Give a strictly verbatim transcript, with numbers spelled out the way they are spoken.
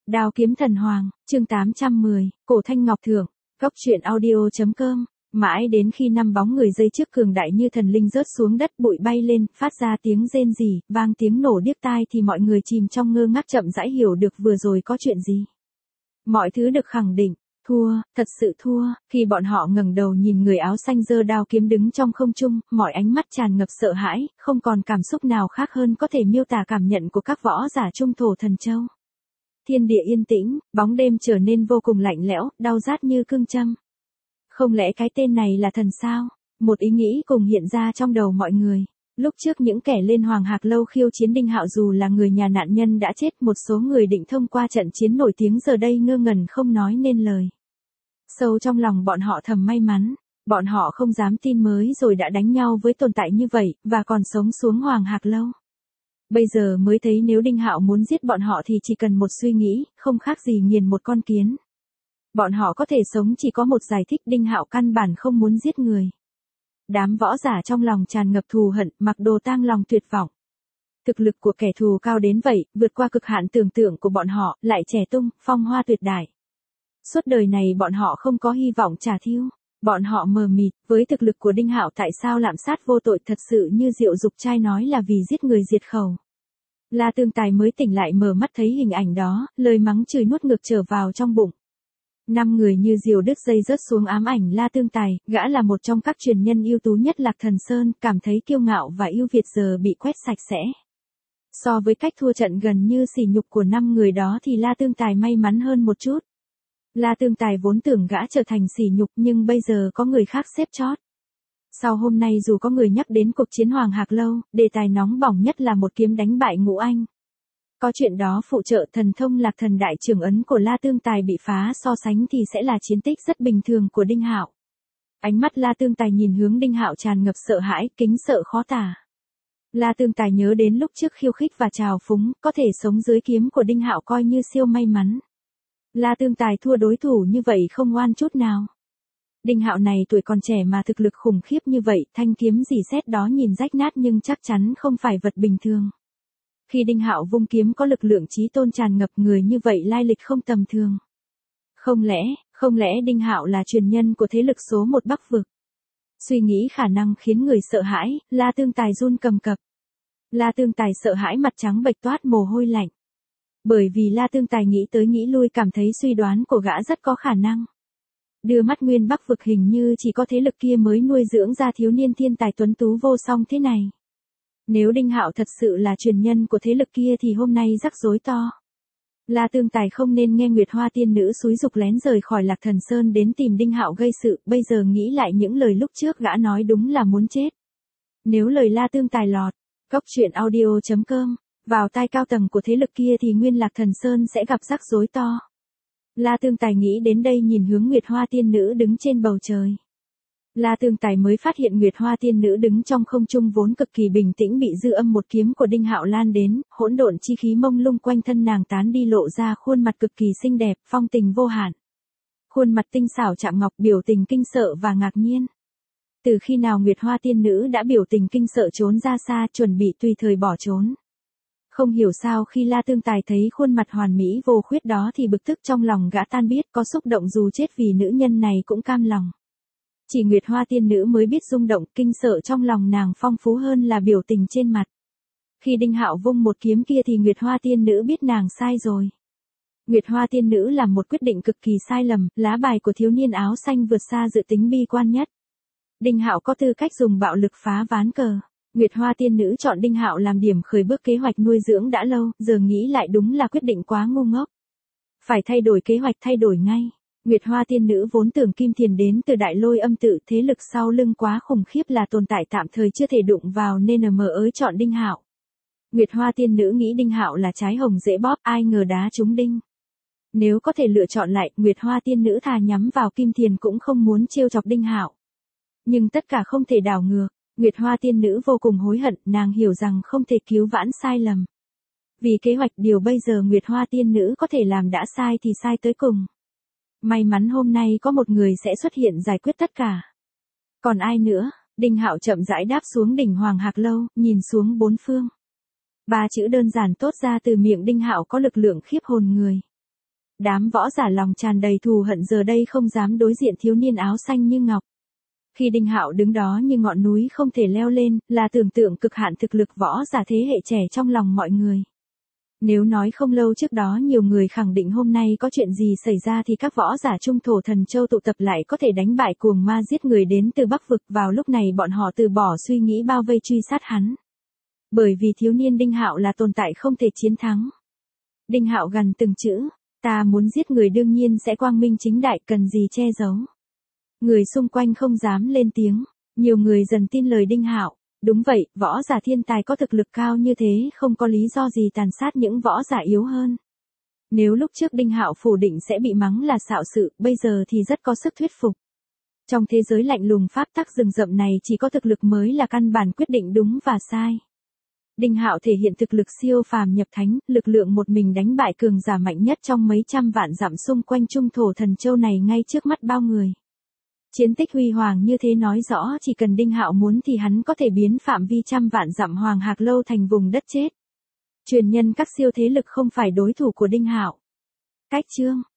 Đao kiếm thần hoàng, chương tám trăm mười, cổ thanh ngọc thưởng, góc truyện audio.com. Mãi đến khi năm bóng người dây trước cường đại như thần linh rớt xuống đất, bụi bay lên, phát ra tiếng rên rỉ, vang tiếng nổ điếc tai thì mọi người chìm trong ngơ ngác chậm rãi hiểu được vừa rồi có chuyện gì. Mọi thứ được khẳng định, thua, thật sự thua. Khi bọn họ ngẩng đầu nhìn người áo xanh giơ đao kiếm đứng trong không trung, mọi ánh mắt tràn ngập sợ hãi, không còn cảm xúc nào khác hơn có thể miêu tả cảm nhận của các võ giả trung thổ thần châu. Thiên địa yên tĩnh, bóng đêm trở nên vô cùng lạnh lẽo, đau rát như cương châm. Không lẽ cái tên này là thần sao? Một ý nghĩ cùng hiện ra trong đầu mọi người. Lúc trước những kẻ lên Hoàng Hạc Lâu khiêu chiến Đinh Hạo dù là người nhà nạn nhân đã chết, một số người định thông qua trận chiến nổi tiếng giờ đây ngơ ngẩn không nói nên lời. Sâu trong lòng bọn họ thầm may mắn, bọn họ không dám tin mới rồi đã đánh nhau với tồn tại như vậy, và còn sống xuống Hoàng Hạc Lâu. Bây giờ mới thấy nếu Đinh Hạo muốn giết bọn họ thì chỉ cần một suy nghĩ, không khác gì nghiền một con kiến. Bọn họ có thể sống chỉ có một giải thích: Đinh Hạo căn bản không muốn giết người. Đám võ giả trong lòng tràn ngập thù hận, mặc đồ tang lòng tuyệt vọng. Thực lực của kẻ thù cao đến vậy, vượt qua cực hạn tưởng tượng của bọn họ, lại trẻ tung, phong hoa tuyệt đại. Suốt đời này bọn họ không có hy vọng trả thù. Bọn họ mờ mịt, với thực lực của Đinh Hạo tại sao lạm sát vô tội thật sự như Diệu Dục Trai nói là vì giết người diệt khẩu. La Tương Tài mới tỉnh lại mở mắt thấy hình ảnh đó, lời mắng chửi nuốt ngược trở vào trong bụng. Năm người như diều đứt dây rớt xuống ám ảnh La Tương Tài, gã là một trong các truyền nhân ưu tú nhất Lạc Thần Sơn, cảm thấy kiêu ngạo và ưu việt giờ bị quét sạch sẽ. So với cách thua trận gần như sỉ nhục của năm người đó thì La Tương Tài may mắn hơn một chút. La Tương Tài vốn tưởng gã trở thành sỉ nhục nhưng bây giờ có người khác xếp chót. Sau hôm nay dù có người nhắc đến cuộc chiến Hoàng Hạc Lâu, đề tài nóng bỏng nhất là một kiếm đánh bại Ngũ Anh. Có chuyện đó phụ trợ thần thông Lạc Thần Đại Trưởng Ấn của La Tương Tài bị phá so sánh thì sẽ là chiến tích rất bình thường của Đinh Hạo. Ánh mắt La Tương Tài nhìn hướng Đinh Hạo tràn ngập sợ hãi, kính sợ khó tả. La Tương Tài nhớ đến lúc trước khiêu khích và trào phúng, có thể sống dưới kiếm của Đinh Hạo coi như siêu may mắn. La Tương Tài thua đối thủ như vậy không oan chút nào. Đinh Hạo này tuổi còn trẻ mà thực lực khủng khiếp như vậy, thanh kiếm rỉ sét đó nhìn rách nát nhưng chắc chắn không phải vật bình thường. Khi Đinh Hạo vung kiếm có lực lượng chí tôn tràn ngập, người như vậy lai lịch không tầm thường. Không lẽ, không lẽ Đinh Hạo là truyền nhân của thế lực số một Bắc vực? Suy nghĩ khả năng khiến người sợ hãi, La Tương Tài run cầm cập. La Tương Tài sợ hãi mặt trắng bệch toát mồ hôi lạnh. Bởi vì La Tương Tài nghĩ tới nghĩ lui cảm thấy suy đoán của gã rất có khả năng. Đưa mắt nguyên Bắc vực hình như chỉ có thế lực kia mới nuôi dưỡng ra thiếu niên thiên tài tuấn tú vô song thế này. Nếu Đinh Hạo thật sự là truyền nhân của thế lực kia thì hôm nay rắc rối to. La Tương Tài không nên nghe Nguyệt Hoa tiên nữ xúi giục lén rời khỏi Lạc Thần Sơn đến tìm Đinh Hạo gây sự, bây giờ nghĩ lại những lời lúc trước gã nói đúng là muốn chết. Nếu lời La Tương Tài lọt, góc truyện audio.com, vào tai cao tầng của thế lực kia thì nguyên Lạc Thần Sơn sẽ gặp rắc rối to. La Tương Tài nghĩ đến đây nhìn hướng Nguyệt Hoa tiên nữ đứng trên bầu trời. La Tương Tài mới phát hiện Nguyệt Hoa tiên nữ đứng trong không trung vốn cực kỳ bình tĩnh bị dư âm một kiếm của Đinh Hạo lan đến, hỗn độn chi khí mông lung quanh thân nàng tán đi lộ ra khuôn mặt cực kỳ xinh đẹp, phong tình vô hạn. Khuôn mặt tinh xảo chạm ngọc, biểu tình kinh sợ và ngạc nhiên. Từ khi nào Nguyệt Hoa tiên nữ đã biểu tình kinh sợ trốn ra xa, chuẩn bị tùy thời bỏ trốn. Không hiểu sao khi La Tương Tài thấy khuôn mặt hoàn mỹ vô khuyết đó thì bực tức trong lòng gã tan biết, có xúc động dù chết vì nữ nhân này cũng cam lòng. Chỉ Nguyệt Hoa tiên nữ mới biết rung động, kinh sợ trong lòng nàng phong phú hơn là biểu tình trên mặt. Khi Đinh Hạo vung một kiếm kia thì Nguyệt Hoa tiên nữ biết nàng sai rồi. Nguyệt Hoa tiên nữ làm một quyết định cực kỳ sai lầm, lá bài của thiếu niên áo xanh vượt xa dự tính bi quan nhất. Đinh Hạo có tư cách dùng bạo lực phá ván cờ. Nguyệt Hoa tiên nữ chọn Đinh Hạo làm điểm khởi bước kế hoạch nuôi dưỡng đã lâu, giờ nghĩ lại đúng là quyết định quá ngu ngốc. Phải thay đổi kế hoạch, thay đổi ngay. Nguyệt Hoa tiên nữ vốn tưởng Kim Thiền đến từ Đại Lôi Âm tự, thế lực sau lưng quá khủng khiếp là tồn tại tạm thời chưa thể đụng vào nên mờ ới chọn Đinh Hạo. Nguyệt Hoa tiên nữ nghĩ Đinh Hạo là trái hồng dễ bóp, ai ngờ đá trúng đinh. Nếu có thể lựa chọn lại, Nguyệt Hoa tiên nữ thà nhắm vào Kim Thiền cũng không muốn trêu chọc Đinh Hạo. Nhưng tất cả không thể đảo ngược. Nguyệt Hoa tiên nữ vô cùng hối hận, nàng hiểu rằng không thể cứu vãn sai lầm. Vì kế hoạch điều bây giờ Nguyệt Hoa tiên nữ có thể làm đã sai thì sai tới cùng. May mắn hôm nay có một người sẽ xuất hiện giải quyết tất cả. Còn ai nữa? Đinh Hạo chậm rãi đáp xuống đỉnh Hoàng Hạc Lâu, nhìn xuống bốn phương. Ba chữ đơn giản tốt ra từ miệng Đinh Hạo có lực lượng khiếp hồn người. Đám võ giả lòng tràn đầy thù hận giờ đây không dám đối diện thiếu niên áo xanh như ngọc. Khi Đinh Hạo đứng đó như ngọn núi không thể leo lên, là tưởng tượng cực hạn thực lực võ giả thế hệ trẻ trong lòng mọi người. Nếu nói không lâu trước đó nhiều người khẳng định hôm nay có chuyện gì xảy ra thì các võ giả trung thổ thần châu tụ tập lại có thể đánh bại cuồng ma giết người đến từ Bắc vực, vào lúc này bọn họ từ bỏ suy nghĩ bao vây truy sát hắn. Bởi vì thiếu niên Đinh Hạo là tồn tại không thể chiến thắng. Đinh Hạo gằn từng chữ, ta muốn giết người đương nhiên sẽ quang minh chính đại, cần gì che giấu. Người xung quanh không dám lên tiếng, nhiều người dần tin lời Đinh Hạo. Đúng vậy, võ giả thiên tài có thực lực cao như thế không có lý do gì tàn sát những võ giả yếu hơn. Nếu lúc trước Đinh Hạo phủ định sẽ bị mắng là xạo sự, bây giờ thì rất có sức thuyết phục. Trong thế giới lạnh lùng pháp tắc rừng rậm này chỉ có thực lực mới là căn bản quyết định đúng và sai. Đinh Hạo thể hiện thực lực siêu phàm nhập thánh, lực lượng một mình đánh bại cường giả mạnh nhất trong mấy trăm vạn dặm xung quanh trung thổ thần châu này ngay trước mắt bao người. Chiến tích huy hoàng như thế nói rõ chỉ cần Đinh Hạo muốn thì hắn có thể biến phạm vi trăm vạn dặm Hoàng Hạc Lâu thành vùng đất chết. Truyền nhân các siêu thế lực không phải đối thủ của Đinh Hạo. Cách chương